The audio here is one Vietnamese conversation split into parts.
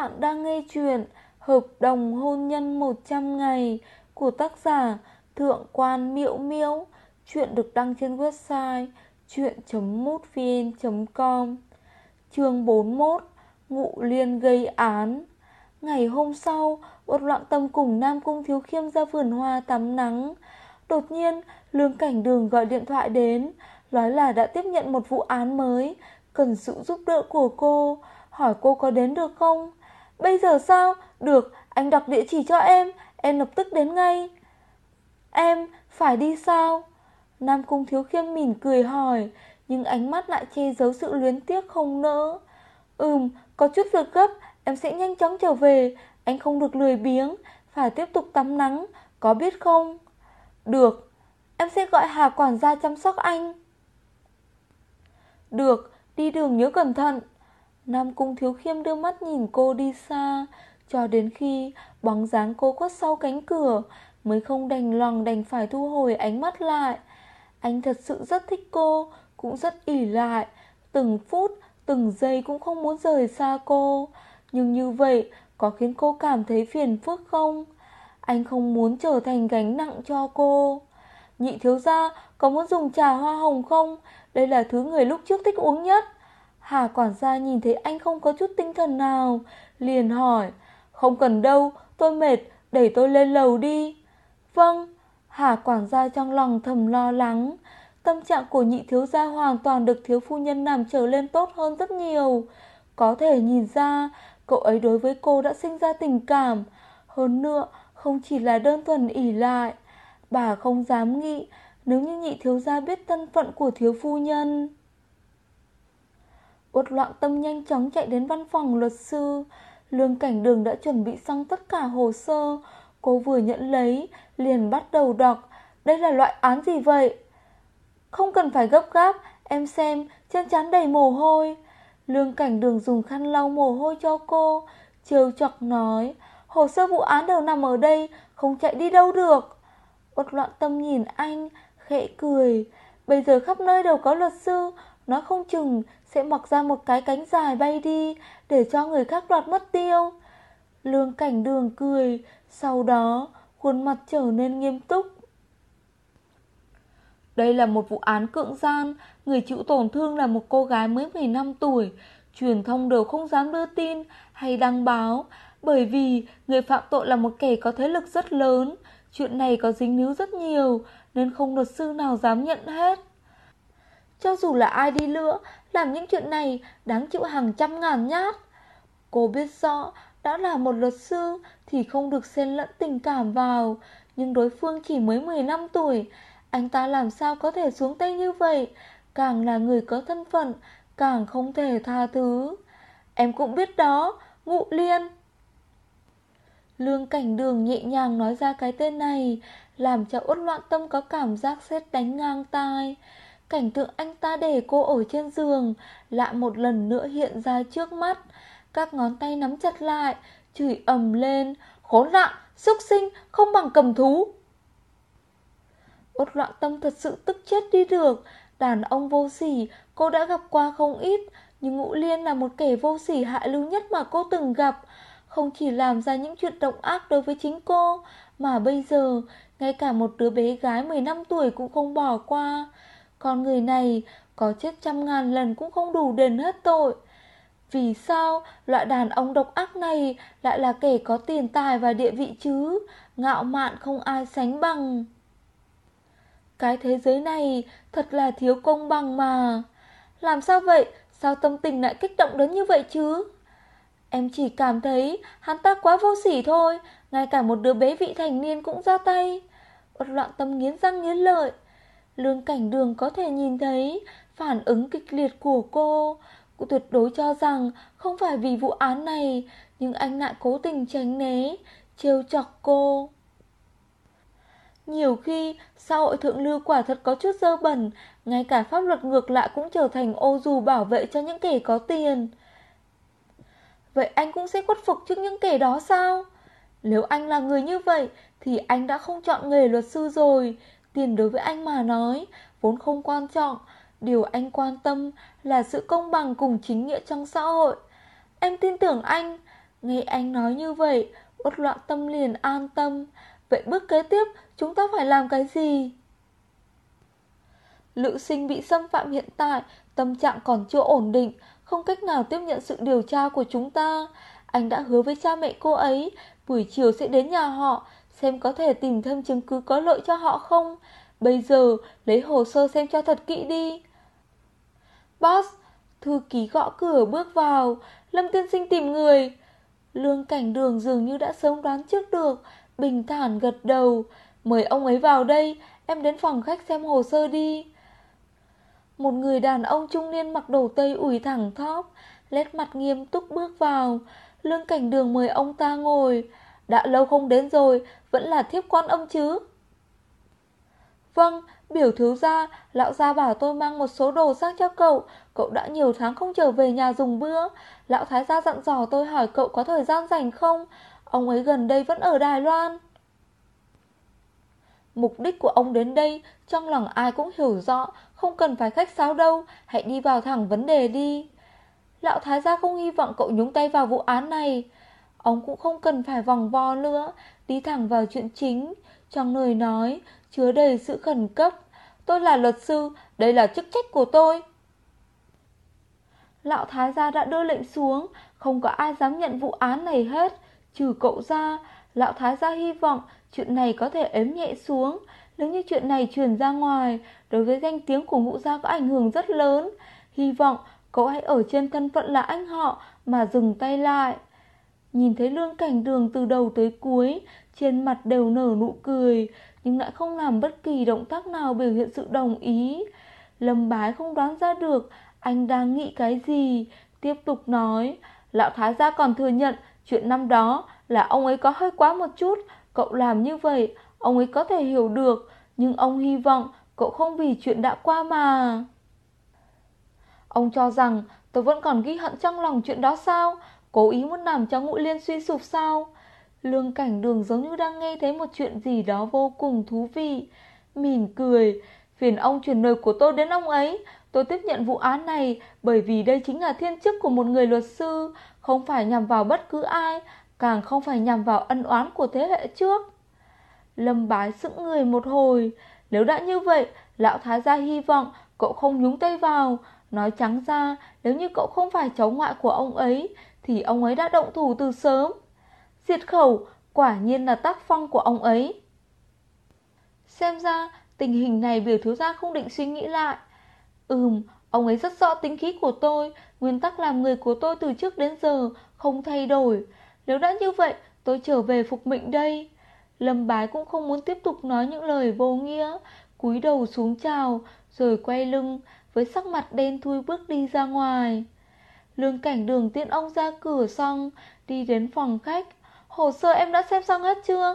bạn đang nghe chuyện Hợp đồng hôn nhân 100 ngày của tác giả Thượng quan Miễu Miễu. Chuyện được đăng trên website chuyện.mútvn.com. Chương 41. Ngụ Liên gây án. Ngày hôm sau, Uất Loạn Tâm cùng Nam Cung Thiếu Khiêm ra vườn hoa tắm nắng. Đột nhiên, Lương Cảnh Đường gọi điện thoại đến, nói là đã tiếp nhận một vụ án mới, cần sự giúp đỡ của cô, hỏi cô có đến được không? Bây giờ sao? Được, anh đọc địa chỉ cho em lập tức đến ngay. Em phải đi sao? Nam Cung Thiếu Khiêm mỉm cười hỏi, nhưng ánh mắt lại che giấu sự luyến tiếc không nỡ. Có chút việc gấp, em sẽ nhanh chóng trở về. Anh không được lười biếng, phải tiếp tục tắm nắng, có biết không? Được, em sẽ gọi Hà quản gia chăm sóc anh. Được, đi đường nhớ cẩn thận. Nam Cung Thiếu Khiêm đưa mắt nhìn cô đi xa, cho đến khi bóng dáng cô khuất sau cánh cửa mới không đành phải thu hồi ánh mắt lại. Anh thật sự rất thích cô, cũng rất ỷ lại, từng phút, từng giây cũng không muốn rời xa cô. Nhưng như vậy có khiến cô cảm thấy phiền phức không? Anh không muốn trở thành gánh nặng cho cô. Nhị thiếu gia, có muốn dùng trà hoa hồng không? Đây là thứ người lúc trước thích uống nhất. Hà quản gia nhìn thấy anh không có chút tinh thần nào, liền hỏi. Không cần đâu, tôi mệt, đẩy tôi lên lầu đi. Vâng. Hà quản gia trong lòng thầm lo lắng. Tâm trạng của nhị thiếu gia hoàn toàn được thiếu phu nhân làm trở lên tốt hơn rất nhiều. Có thể nhìn ra, cậu ấy đối với cô đã sinh ra tình cảm. Hơn nữa, không chỉ là đơn thuần ỷ lại. Bà không dám nghĩ nếu như nhị thiếu gia biết thân phận của thiếu phu nhân. Uất Loạn Tâm nhanh chóng chạy đến văn phòng luật sư. Lương Cảnh Đường đã chuẩn bị xong tất cả hồ sơ. Cô vừa nhận lấy, liền bắt đầu đọc. Đây là loại án gì vậy? Không cần phải gấp gáp, em xem, trên trán đầy mồ hôi. Lương Cảnh Đường dùng khăn lau mồ hôi cho cô, trêu chọc nói. Hồ sơ vụ án đều nằm ở đây, không chạy đi đâu được. Uất Loạn Tâm nhìn anh, khẽ cười. Bây giờ khắp nơi đều có luật sư, nói không chừng sẽ mọc ra một cái cánh dài bay đi, để cho người khác đoạt mất tiêu. Lương Cảnh Đường cười, sau đó khuôn mặt trở nên nghiêm túc. Đây là một vụ án cưỡng gian, người chịu tổn thương là một cô gái mới 15 tuổi. Truyền thông đều không dám đưa tin hay đăng báo, bởi vì người phạm tội là một kẻ có thế lực rất lớn. Chuyện này có dính líu rất nhiều, nên không luật sư nào dám nhận hết. Cho dù là ai đi nữa, làm những chuyện này đáng chịu hàng trăm ngàn nhát. Cô biết rõ, đã là một luật sư thì không được xen lẫn tình cảm vào, nhưng đối phương chỉ mới 15 tuổi, anh ta làm sao có thể xuống tay như vậy? Càng là người có thân phận, càng không thể tha thứ. Em cũng biết đó, Ngụ Liên. Lương Cảnh Đường nhẹ nhàng nói ra cái tên này, làm cho Uất Loạn Tâm có cảm giác sét đánh ngang tai. Cảnh tượng anh ta để cô ở trên giường lại một lần nữa hiện ra trước mắt. Các ngón tay nắm chặt lại, chửi ầm lên. Khốn nạn, xúc sinh, không bằng cầm thú. Uất Loạn Tâm thật sự tức chết đi được. Đàn ông vô sỉ cô đã gặp qua không ít, nhưng Ngũ Liên là một kẻ vô sỉ hạ lưu nhất mà cô từng gặp. Không chỉ làm ra những chuyện độc ác đối với chính cô, mà bây giờ ngay cả một đứa bé gái 15 tuổi cũng không bỏ qua. Con người này có chết trăm ngàn lần cũng không đủ đền hết tội. Vì sao loại đàn ông độc ác này lại là kẻ có tiền tài và địa vị chứ? Ngạo mạn không ai sánh bằng. Cái thế giới này thật là thiếu công bằng mà. Làm sao vậy? Sao tâm tình lại kích động đến như vậy chứ? Em chỉ cảm thấy hắn ta quá vô sỉ thôi. Ngay cả một đứa bé vị thành niên cũng ra tay. Uất Loạn Tâm nghiến răng nghiến lợi. Lương Cảnh Đường có thể nhìn thấy phản ứng kịch liệt của cô. Cô tuyệt đối cho rằng không phải vì vụ án này, nhưng anh lại cố tình tránh né, trêu chọc cô. Nhiều khi xã hội thượng lưu quả thật có chút dơ bẩn, ngay cả pháp luật ngược lại cũng trở thành ô dù bảo vệ cho những kẻ có tiền. Vậy anh cũng sẽ khuất phục trước những kẻ đó sao? Nếu anh là người như vậy thì anh đã không chọn nghề luật sư rồi. Tiền đối với anh mà nói vốn không quan trọng. Điều anh quan tâm là sự công bằng cùng chính nghĩa trong xã hội. Em tin tưởng anh. Nghe anh nói như vậy, Uất Loạn Tâm liền an tâm. Vậy bước kế tiếp chúng ta phải làm cái gì? Lữ Sinh bị xâm phạm hiện tại, tâm trạng còn chưa ổn định, không cách nào tiếp nhận sự điều tra của chúng ta. Anh đã hứa với cha mẹ cô ấy, buổi chiều sẽ đến nhà họ, xem có thể tìm thêm chứng cứ có lợi cho họ không. Bây giờ, lấy hồ sơ xem cho thật kỹ đi. Boss, thư ký gõ cửa bước vào. Lâm tiên sinh tìm người. Lương Cảnh Đường dường như đã sớm đoán trước được, bình thản gật đầu. Mời ông ấy vào đây, em đến phòng khách xem hồ sơ đi. Một người đàn ông trung niên mặc đồ tây ủi thẳng thóp, nét mặt nghiêm túc bước vào. Lương Cảnh Đường mời ông ta ngồi. Đã lâu không đến rồi, vẫn là thiếp Quan Âm chứ? Vâng, biểu thiếu gia, lão gia bảo tôi mang một số đồ sang cho cậu. Cậu đã nhiều tháng không trở về nhà dùng bữa. Lão thái gia dặn dò tôi hỏi cậu có thời gian rảnh không. Ông ấy gần đây vẫn ở Đài Loan. Mục đích của ông đến đây, trong lòng ai cũng hiểu rõ, không cần phải khách sáo đâu, hãy đi vào thẳng vấn đề đi. Lão thái gia không hy vọng cậu nhúng tay vào vụ án này. Ông cũng không cần phải vòng vo nữa, đi thẳng vào chuyện chính. Trong lời nói chứa đầy sự khẩn cấp. Tôi là luật sư, đây là chức trách của tôi. Lão thái gia đã đưa lệnh xuống, không có ai dám nhận vụ án này hết, trừ cậu ra. Lão thái gia hy vọng chuyện này có thể ếm nhẹ xuống. Nếu như chuyện này truyền ra ngoài, đối với danh tiếng của Ngũ gia có ảnh hưởng rất lớn. Hy vọng cậu hãy ở trên thân phận là anh họ mà dừng tay lại. Nhìn thấy Lương Cảnh Đường từ đầu tới cuối, trên mặt đều nở nụ cười, nhưng lại không làm bất kỳ động tác nào biểu hiện sự đồng ý. Lâm Bái không đoán ra được anh đang nghĩ cái gì, tiếp tục nói. Lão thái gia còn thừa nhận chuyện năm đó là ông ấy có hơi quá một chút. Cậu làm như vậy, ông ấy có thể hiểu được, nhưng ông hy vọng cậu không vì chuyện đã qua mà. Ông cho rằng tôi vẫn còn ghi hận trong lòng chuyện đó sao? Cố ý muốn làm cho Ngũ Liên suy sụp sao? Lương Cảnh Đường giống như đang nghe thấy một chuyện gì đó vô cùng thú vị, mỉm cười. Phiền ông chuyển lời của tôi đến ông ấy. Tôi tiếp nhận vụ án này bởi vì đây chính là thiên chức của một người luật sư, không phải nhằm vào bất cứ ai, càng không phải nhằm vào ân oán của thế hệ trước. Lâm Bái sững người một hồi. Nếu đã như vậy, lão thái gia hy vọng cậu không nhúng tay vào. Nói trắng ra, nếu như cậu không phải cháu ngoại của ông ấy thì ông ấy đã động thủ từ sớm. Diệt khẩu quả nhiên là tác phong của ông ấy. Xem ra tình hình này biểu thiếu gia không định suy nghĩ lại. Ông ấy rất rõ tính khí của tôi, nguyên tắc làm người của tôi từ trước đến giờ không thay đổi. Nếu đã như vậy, tôi trở về phục mệnh đây. Lâm Bái cũng không muốn tiếp tục nói những lời vô nghĩa, cúi đầu xuống chào, rồi quay lưng, với sắc mặt đen thui bước đi ra ngoài. Lương Cảnh Đường tiễn ông ra cửa xong, đi đến phòng khách. Hồ sơ em đã xem xong hết chưa?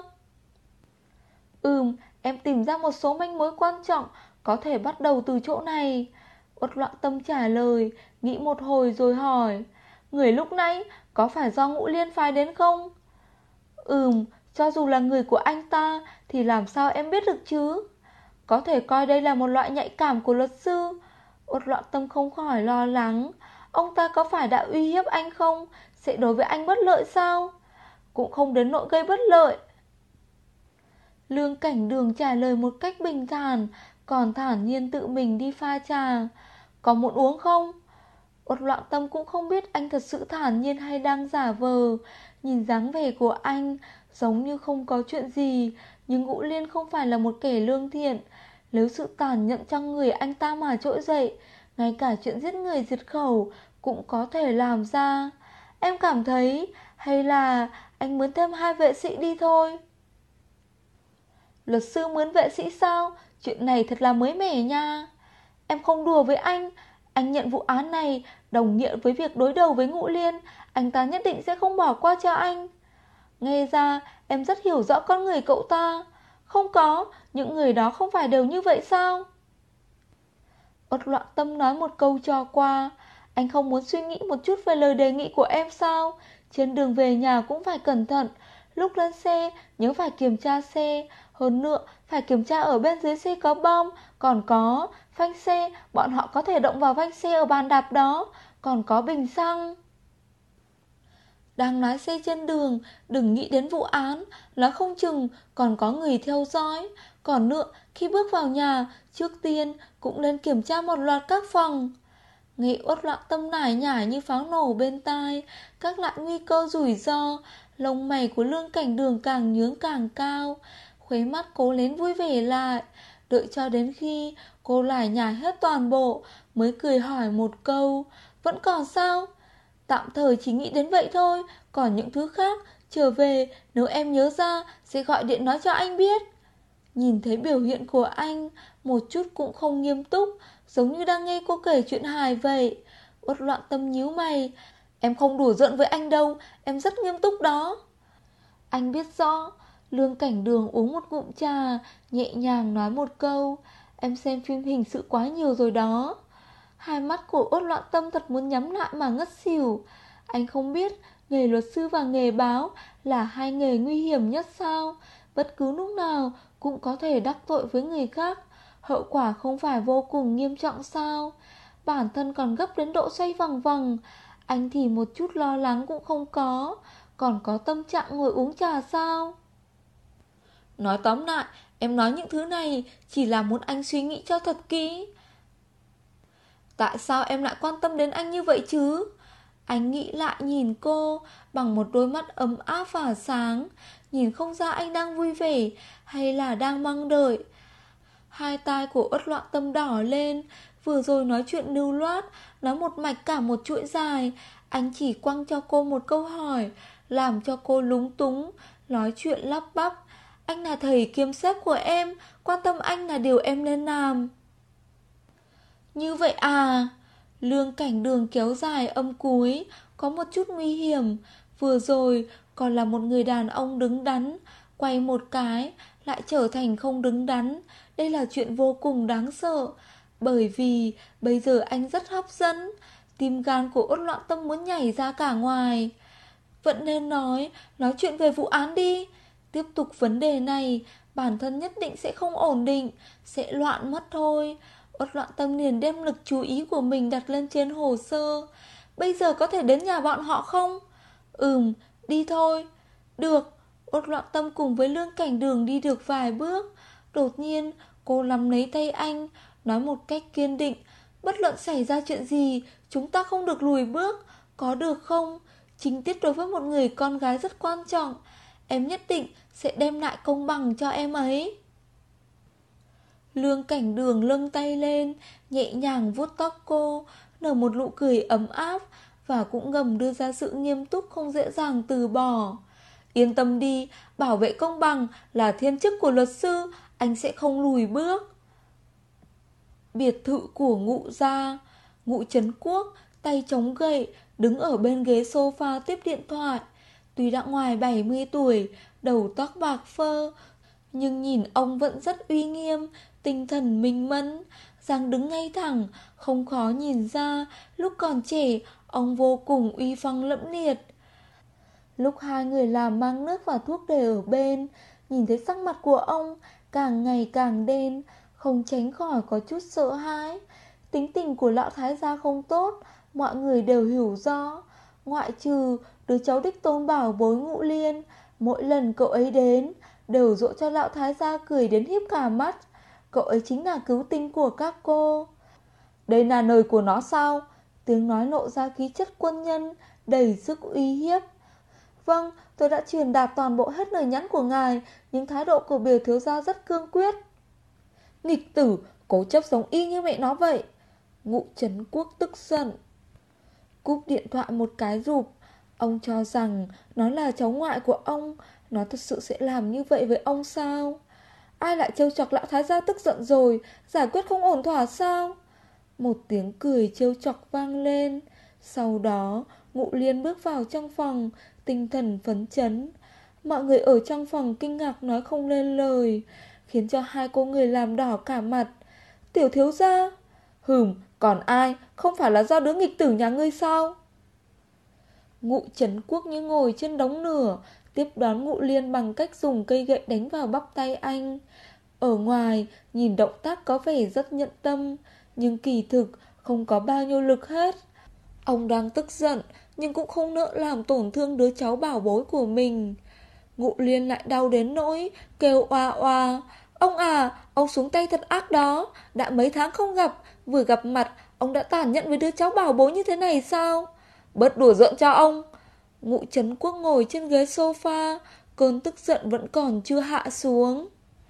Em tìm ra một số manh mối quan trọng, có thể bắt đầu từ chỗ này. Uất Loạn Tâm trả lời, nghĩ một hồi rồi hỏi. Người lúc nãy có phải do Ngũ Liên phái đến không? Cho dù là người của anh ta thì làm sao em biết được chứ? Có thể coi đây là một loại nhạy cảm của luật sư. Uất Loạn Tâm không khỏi lo lắng. Ông ta có phải đã uy hiếp anh không? Sẽ đối với anh bất lợi sao? Cũng không đến nỗi gây bất lợi. Lương Cảnh Đường trả lời một cách bình thản, còn thản nhiên tự mình đi pha trà. Có muốn uống không? Uất Loạn Tâm cũng không biết anh thật sự thản nhiên hay đang giả vờ. Nhìn dáng vẻ của anh giống như không có chuyện gì, nhưng Ngũ Liên không phải là một kẻ lương thiện. Nếu sự tàn nhẫn trong người anh ta mà trỗi dậy, ngay cả chuyện giết người diệt khẩu cũng có thể làm ra. Em cảm thấy hay là anh mướn thêm 2 vệ sĩ đi thôi. Luật sư mướn vệ sĩ sao? Chuyện này thật là mới mẻ nha. Em không đùa với anh nhận vụ án này đồng nghĩa với việc đối đầu với Ngũ Liên. Anh ta nhất định sẽ không bỏ qua cho anh. Nghe ra em rất hiểu rõ con người cậu ta. Không có, những người đó không phải đều như vậy sao? Uất Loạn Tâm nói một câu trò qua. Anh không muốn suy nghĩ một chút về lời đề nghị của em sao? Trên đường về nhà cũng phải cẩn thận. Lúc lên xe nhớ phải kiểm tra xe. Hơn nữa phải kiểm tra ở bên dưới xe có bom. Còn có phanh xe, bọn họ có thể động vào phanh xe ở bàn đạp đó. Còn có bình xăng. đang lái xe trên đường, đừng nghĩ đến vụ án, nó không chừng còn có người theo dõi. Còn nữa, khi bước vào nhà, trước tiên cũng nên kiểm tra một loạt các phòng. Nghe Uất Loạn Tâm nải nhải như pháo nổ bên tai, các loại nguy cơ rủi ro, lông mày của Lương Cảnh Đường càng nhướng càng cao, khuấy mắt cố lén vui vẻ lại, đợi cho đến khi cô lải nhải hết toàn bộ mới cười hỏi một câu, vẫn còn sao? Tạm thời chỉ nghĩ đến vậy thôi, còn những thứ khác, trở về nếu em nhớ ra sẽ gọi điện nói cho anh biết. Nhìn thấy biểu hiện của anh, một chút cũng không nghiêm túc, giống như đang nghe cô kể chuyện hài vậy. Uất Loạn Tâm nhíu mày, em không đùa giỡn với anh đâu, em rất nghiêm túc đó. Anh biết rõ. Lương Cảnh Đường uống một ngụm trà, nhẹ nhàng nói một câu, em xem phim hình sự quá nhiều rồi đó. Hai mắt của Uất Loạn Tâm thật muốn nhắm lại mà ngất xỉu. Anh không biết nghề luật sư và nghề báo là hai nghề nguy hiểm nhất sao? Bất cứ lúc nào cũng có thể đắc tội với người khác, hậu quả không phải vô cùng nghiêm trọng sao? Bản thân còn gấp đến độ xoay vòng vòng, anh thì một chút lo lắng cũng không có, còn có tâm trạng ngồi uống trà sao? Nói tóm lại, em nói những thứ này chỉ là muốn anh suy nghĩ cho thật kỹ. Tại sao em lại quan tâm đến anh như vậy chứ? Anh nghĩ lại nhìn cô bằng một đôi mắt ấm áp và sáng, nhìn không ra anh đang vui vẻ hay là đang mong đợi. Hai tai của Uất Loạn Tâm đỏ lên, vừa rồi nói chuyện lưu loát, nói một mạch cả một chuỗi dài. Anh chỉ quăng cho cô một câu hỏi, làm cho cô lúng túng, nói chuyện lắp bắp. Anh là thầy kiêm sếp của em, quan tâm anh là điều em nên làm. Như vậy à? Lương Cảnh Đường kéo dài âm cuối, có một chút nguy hiểm. Vừa rồi còn là một người đàn ông đứng đắn, quay một cái lại trở thành không đứng đắn. Đây là chuyện vô cùng đáng sợ, bởi vì bây giờ anh rất hấp dẫn. Tim gan của Uất Loạn Tâm muốn nhảy ra cả ngoài. Vẫn nên nói chuyện về vụ án đi. Tiếp tục vấn đề này, bản thân nhất định sẽ không ổn định, sẽ loạn mất thôi. Uất Loạn Tâm liền đem lực chú ý của mình đặt lên trên hồ sơ. Bây giờ có thể đến nhà bọn họ không? Đi thôi. Được. Uất Loạn Tâm cùng với Lương Cảnh Đường đi được vài bước. Đột nhiên cô nắm lấy tay anh, nói một cách kiên định, bất luận xảy ra chuyện gì, chúng ta không được lùi bước, có được không? Chính tiết đối với một người con gái rất quan trọng. Em nhất định sẽ đem lại công bằng cho em ấy. Lương Cảnh Đường nâng tay lên, nhẹ nhàng vuốt tóc cô, nở một nụ cười ấm áp, và cũng ngầm đưa ra sự nghiêm túc không dễ dàng từ bỏ. Yên tâm đi, bảo vệ công bằng là thiên chức của luật sư, anh sẽ không lùi bước. Biệt thự của Ngụ gia. Ngụ Trấn Quốc tay chống gậy, đứng ở bên ghế sofa tiếp điện thoại. Tuy đã ngoài 70 tuổi, đầu tóc bạc phơ, nhưng nhìn ông vẫn rất uy nghiêm, tinh thần minh mẫn, dáng đứng ngay thẳng, không khó nhìn ra lúc còn trẻ ông vô cùng uy phong lẫm liệt. Lúc hai người làm mang nước và thuốc để ở bên, nhìn thấy sắc mặt của ông càng ngày càng đen, không tránh khỏi có chút sợ hãi. Tính tình của lão thái gia không tốt, mọi người đều hiểu rõ, ngoại trừ đứa cháu đích tôn bảo bối Ngụ Liên. Mỗi lần cậu ấy đến đều dỗ cho lão thái gia cười đến híp cả mắt. Cậu ấy chính là cứu tinh của các cô. Đây là nơi của nó sao? Tiếng nói lộ ra khí chất quân nhân, đầy sức uy hiếp. Vâng, tôi đã truyền đạt toàn bộ hết lời nhắn của ngài, nhưng thái độ của biểu thiếu gia rất cương quyết. Nghịch tử, cố chấp giống y như mẹ nó vậy. Ngụ Trấn Quốc tức giận, cúp điện thoại một cái rụp. Ông cho rằng nó là cháu ngoại của ông, nó thật sự sẽ làm như vậy với ông sao? Ai lại trêu chọc lão thái gia tức giận rồi, giải quyết không ổn thỏa sao? Một tiếng cười trêu chọc vang lên. Sau đó Ngụ Liên bước vào trong phòng, tinh thần phấn chấn. Mọi người ở trong phòng kinh ngạc nói không lên lời, khiến cho hai cô người làm đỏ cả mặt. Tiểu thiếu gia? Còn ai? Không phải là do đứa nghịch tử nhà ngươi sao? Ngụ Trấn Quốc như ngồi trên đống lửa, tiếp đón Ngụ Liên bằng cách dùng cây gậy đánh vào bắp tay anh. Ở ngoài nhìn động tác có vẻ rất nhận tâm, nhưng kỳ thực không có bao nhiêu lực hết. Ông đang tức giận, nhưng cũng không nỡ làm tổn thương đứa cháu bảo bối của mình. Ngụ Liên lại đau đến nỗi kêu oa oa. Ông à, ông xuống tay thật ác đó. Đã mấy tháng không gặp, vừa gặp mặt ông đã tàn nhẫn với đứa cháu bảo bối như thế này sao? Bớt đùa giỡn cho ông. Ngụ Trấn Quốc ngồi trên ghế sofa, cơn tức giận vẫn còn chưa hạ xuống.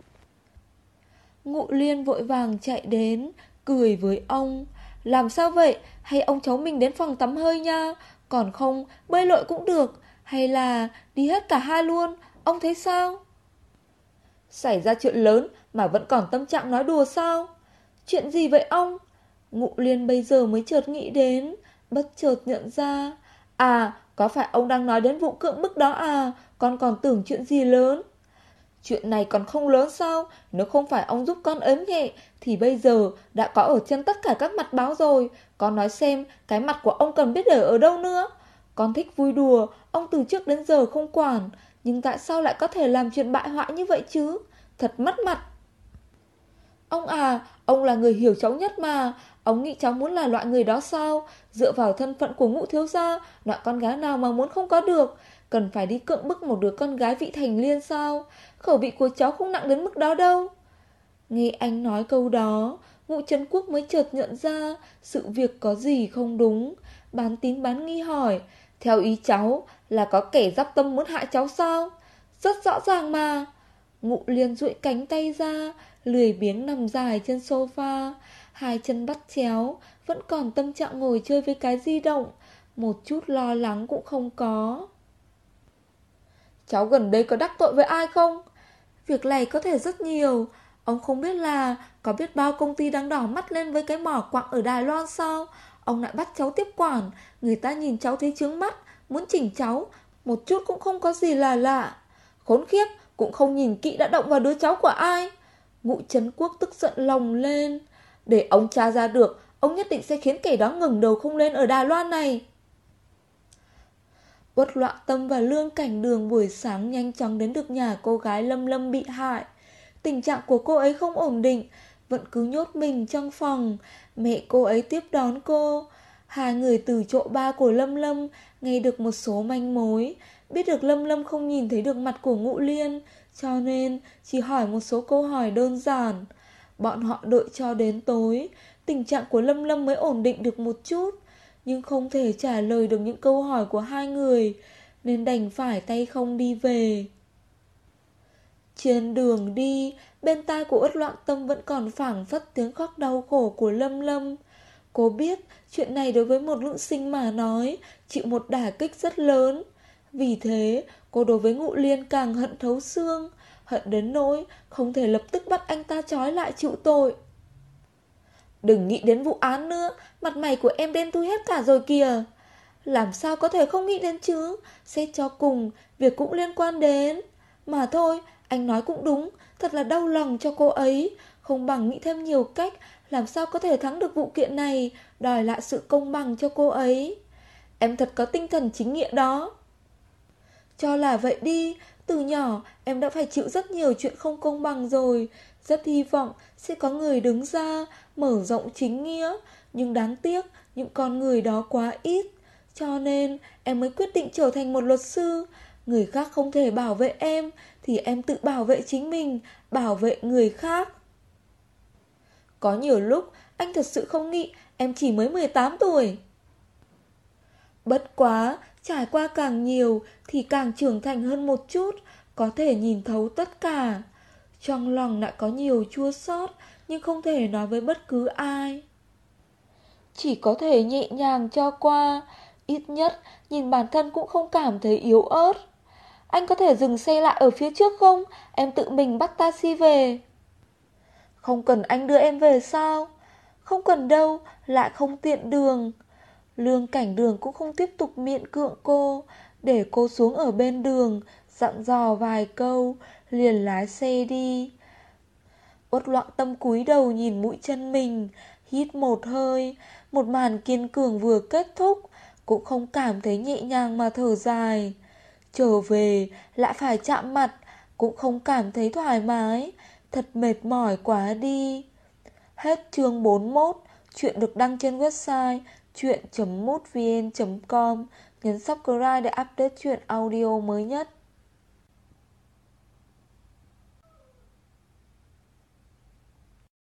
Ngụ Liên vội vàng chạy đến, cười với ông. Làm sao vậy? Hay ông cháu mình đến phòng tắm hơi nha. Còn không, bơi lội cũng được. Hay là đi hết cả hai luôn. Ông thấy sao? Xảy ra chuyện lớn mà vẫn còn tâm trạng nói đùa sao? Chuyện gì vậy ông? Ngụ Liên bây giờ mới chợt nghĩ đến, bất chợt nhận ra. À, có phải ông đang nói đến vụ cưỡng bức đó à? Con còn tưởng chuyện gì lớn. Chuyện này còn không lớn sao? Nếu không phải ông giúp con ếm nhẹ thì bây giờ đã có ở trên tất cả các mặt báo rồi. Con nói xem, cái mặt của ông cần biết để ở đâu nữa. Con thích vui đùa, ông từ trước đến giờ không quản. Nhưng tại sao lại có thể làm chuyện bại hoại như vậy chứ? Thật mất mặt. Ông à, ông là người hiểu cháu nhất mà. Ông nghĩ cháu muốn là loại người đó sao? Dựa vào thân phận của Ngũ thiếu gia, loại con gái nào mà muốn không có được? Cần phải đi cưỡng bức một đứa con gái vị thành niên sao? Khẩu vị của cháu không nặng đến mức đó đâu. Nghe anh nói câu đó, Ngũ Trấn Quốc mới chợt nhận ra sự việc có gì không đúng. Bán tín bán nghi hỏi, theo ý cháu là có kẻ dắp tâm muốn hại cháu sao? Rất rõ ràng mà. Ngụ Liên duỗi cánh tay ra, lười biếng nằm dài trên sofa, hai chân bắt chéo, vẫn còn tâm trạng ngồi chơi với cái di động, một chút lo lắng cũng không có. Cháu gần đây có đắc tội với ai không? Việc này có thể rất nhiều. Ông không biết là có biết bao công ty đang đỏ mắt lên với cái mỏ quặng ở Đài Loan sao? Ông lại bắt cháu tiếp quản. Người ta nhìn cháu thấy chướng mắt, muốn chỉnh cháu, một chút cũng không có gì là lạ. Khốn khiếp, cũng không nhìn kỹ đã động vào đứa cháu của ai. Ngũ Trấn Quốc tức giận lồng lên. Để ông tra ra được, ông nhất định sẽ khiến kẻ đó ngẩng đầu không lên ở Đài Loan này. Uất Loạn Tâm và Lương Cảnh Đường buổi sáng nhanh chóng đến được nhà cô gái Lâm Lâm bị hại. Tình trạng của cô ấy không ổn định, vẫn cứ nhốt mình trong phòng. Mẹ cô ấy tiếp đón cô. Hai người từ chỗ ba của Lâm Lâm nghe được một số manh mối, biết được Lâm Lâm không nhìn thấy được mặt của Ngũ Liên, cho nên chỉ hỏi một số câu hỏi đơn giản. Bọn họ đợi cho đến tối, tình trạng của Lâm Lâm mới ổn định được một chút, nhưng không thể trả lời được những câu hỏi của hai người, nên đành phải tay không đi về. Trên đường đi, bên tai của Uất Loạn Tâm vẫn còn phảng phất tiếng khóc đau khổ của Lâm Lâm. Cô biết chuyện này đối với một nữ sinh mà nói chịu một đả kích rất lớn. Vì thế cô đối với Ngụ Liên càng hận thấu xương, hận đến nỗi không thể lập tức bắt anh ta trói lại chịu tội. Đừng nghĩ đến vụ án nữa, mặt mày của em đen thui hết cả rồi kìa. Làm sao có thể không nghĩ đến chứ? Xét cho cùng, việc cũng liên quan đến. Mà thôi, anh nói cũng đúng, thật là đau lòng cho cô ấy. Không bằng nghĩ thêm nhiều cách, làm sao có thể thắng được vụ kiện này, đòi lại sự công bằng cho cô ấy. Em thật có tinh thần chính nghĩa đó. Cho là vậy đi, từ nhỏ em đã phải chịu rất nhiều chuyện không công bằng rồi. Rất hy vọng sẽ có người đứng ra, mở rộng chính nghĩa. Nhưng đáng tiếc, những con người đó quá ít. Cho nên em mới quyết định trở thành một luật sư. Người khác không thể bảo vệ em, thì em tự bảo vệ chính mình, bảo vệ người khác. Có nhiều lúc anh thật sự không nghĩ em chỉ mới 18 tuổi. Bất quá, trải qua càng nhiều thì càng trưởng thành hơn một chút, có thể nhìn thấu tất cả. Trong lòng lại có nhiều chua xót, nhưng không thể nói với bất cứ ai. Chỉ có thể nhẹ nhàng cho qua, ít nhất nhìn bản thân cũng không cảm thấy yếu ớt. Anh có thể dừng xe lại ở phía trước không? Em tự mình bắt taxi về. Không cần anh đưa em về sao? Không cần đâu, lại không tiện đường. Lương Cảnh Đường cũng không tiếp tục miễn cưỡng cô, để cô xuống ở bên đường, dặn dò vài câu, liền lái xe đi. Uất Loạn Tâm cúi đầu nhìn mũi chân mình, hít một hơi, một màn kiên cường vừa kết thúc, cũng không cảm thấy nhẹ nhàng mà thở dài. Trở về lại phải chạm mặt, cũng không cảm thấy thoải mái, thật mệt mỏi quá đi. Hết chương 41, chuyện được đăng trên website truyện.mútvn.com, nhấn subscribe để update truyện audio mới nhất.